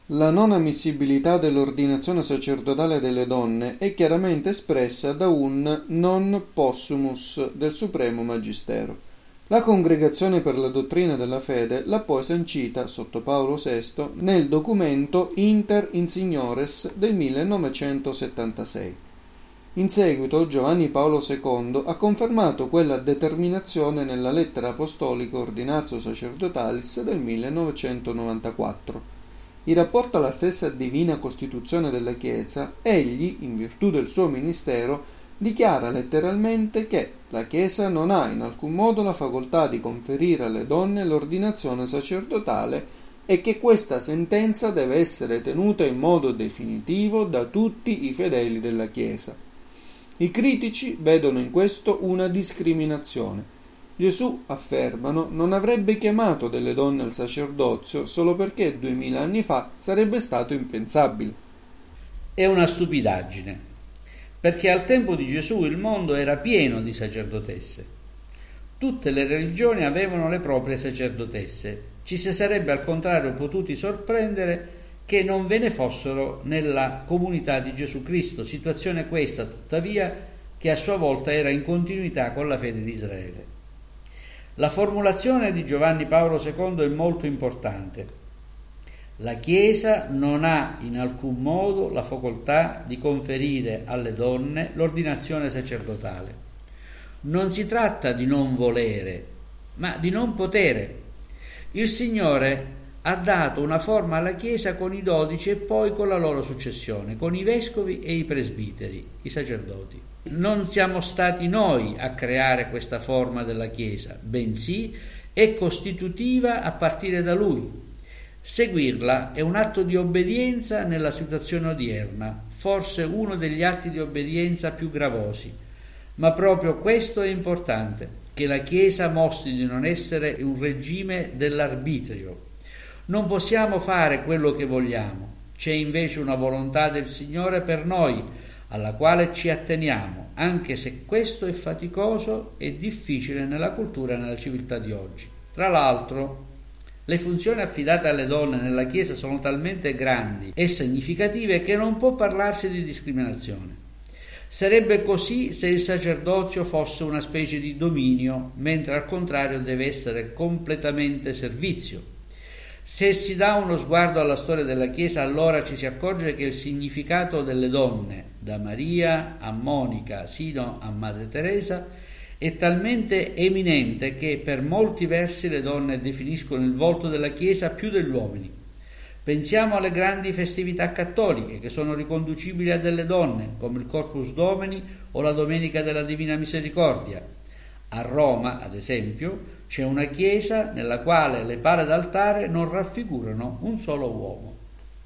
La non ammissibilità dell'ordinazione sacerdotale delle donne è chiaramente espressa da un non possumus del Supremo Magistero. La Congregazione per la dottrina della fede l'ha poi sancita, sotto Paolo VI, nel documento Inter Insignores del 1976. In seguito Giovanni Paolo II ha confermato quella determinazione nella lettera apostolica Ordinatio Sacerdotalis del 1994. In rapporto alla stessa divina costituzione della Chiesa, egli, in virtù del suo ministero, dichiara letteralmente che la Chiesa non ha in alcun modo la facoltà di conferire alle donne l'ordinazione sacerdotale e che questa sentenza deve essere tenuta in modo definitivo da tutti i fedeli della Chiesa. I critici vedono in questo una discriminazione. Gesù, affermano, non avrebbe chiamato delle donne al sacerdozio solo perché 2000 anni fa sarebbe stato impensabile. È una stupidaggine, perché al tempo di Gesù il mondo era pieno di sacerdotesse. Tutte le religioni avevano le proprie sacerdotesse. Ci si sarebbe al contrario potuti sorprendere che non ve ne fossero nella comunità di Gesù Cristo, situazione questa, tuttavia, che a sua volta era in continuità con la fede di Israele. La formulazione di Giovanni Paolo II è molto importante. La Chiesa non ha in alcun modo la facoltà di conferire alle donne l'ordinazione sacerdotale. Non si tratta di non volere, ma di non potere. Il Signore ha dato una forma alla Chiesa con i 12 e poi con la loro successione, con i vescovi e i presbiteri, i sacerdoti. Non siamo stati noi a creare questa forma della Chiesa, bensì è costitutiva a partire da Lui. Seguirla è un atto di obbedienza nella situazione odierna, forse uno degli atti di obbedienza più gravosi, ma proprio questo è importante, che la Chiesa mostri di non essere un regime dell'arbitrio. Non possiamo fare quello che vogliamo, c'è invece una volontà del Signore per noi, alla quale ci atteniamo, anche se questo è faticoso e difficile nella cultura e nella civiltà di oggi. Tra l'altro, le funzioni affidate alle donne nella Chiesa sono talmente grandi e significative che non può parlarsi di discriminazione. Sarebbe così se il sacerdozio fosse una specie di dominio, mentre al contrario deve essere completamente servizio. Se si dà uno sguardo alla storia della Chiesa, allora ci si accorge che il significato delle donne, da Maria a Monica sino a Madre Teresa, è talmente eminente che per molti versi le donne definiscono il volto della Chiesa più degli uomini. Pensiamo alle grandi festività cattoliche che sono riconducibili a delle donne, come il Corpus Domini o la Domenica della Divina Misericordia. A Roma, ad esempio, c'è una chiesa nella quale le pale d'altare non raffigurano un solo uomo.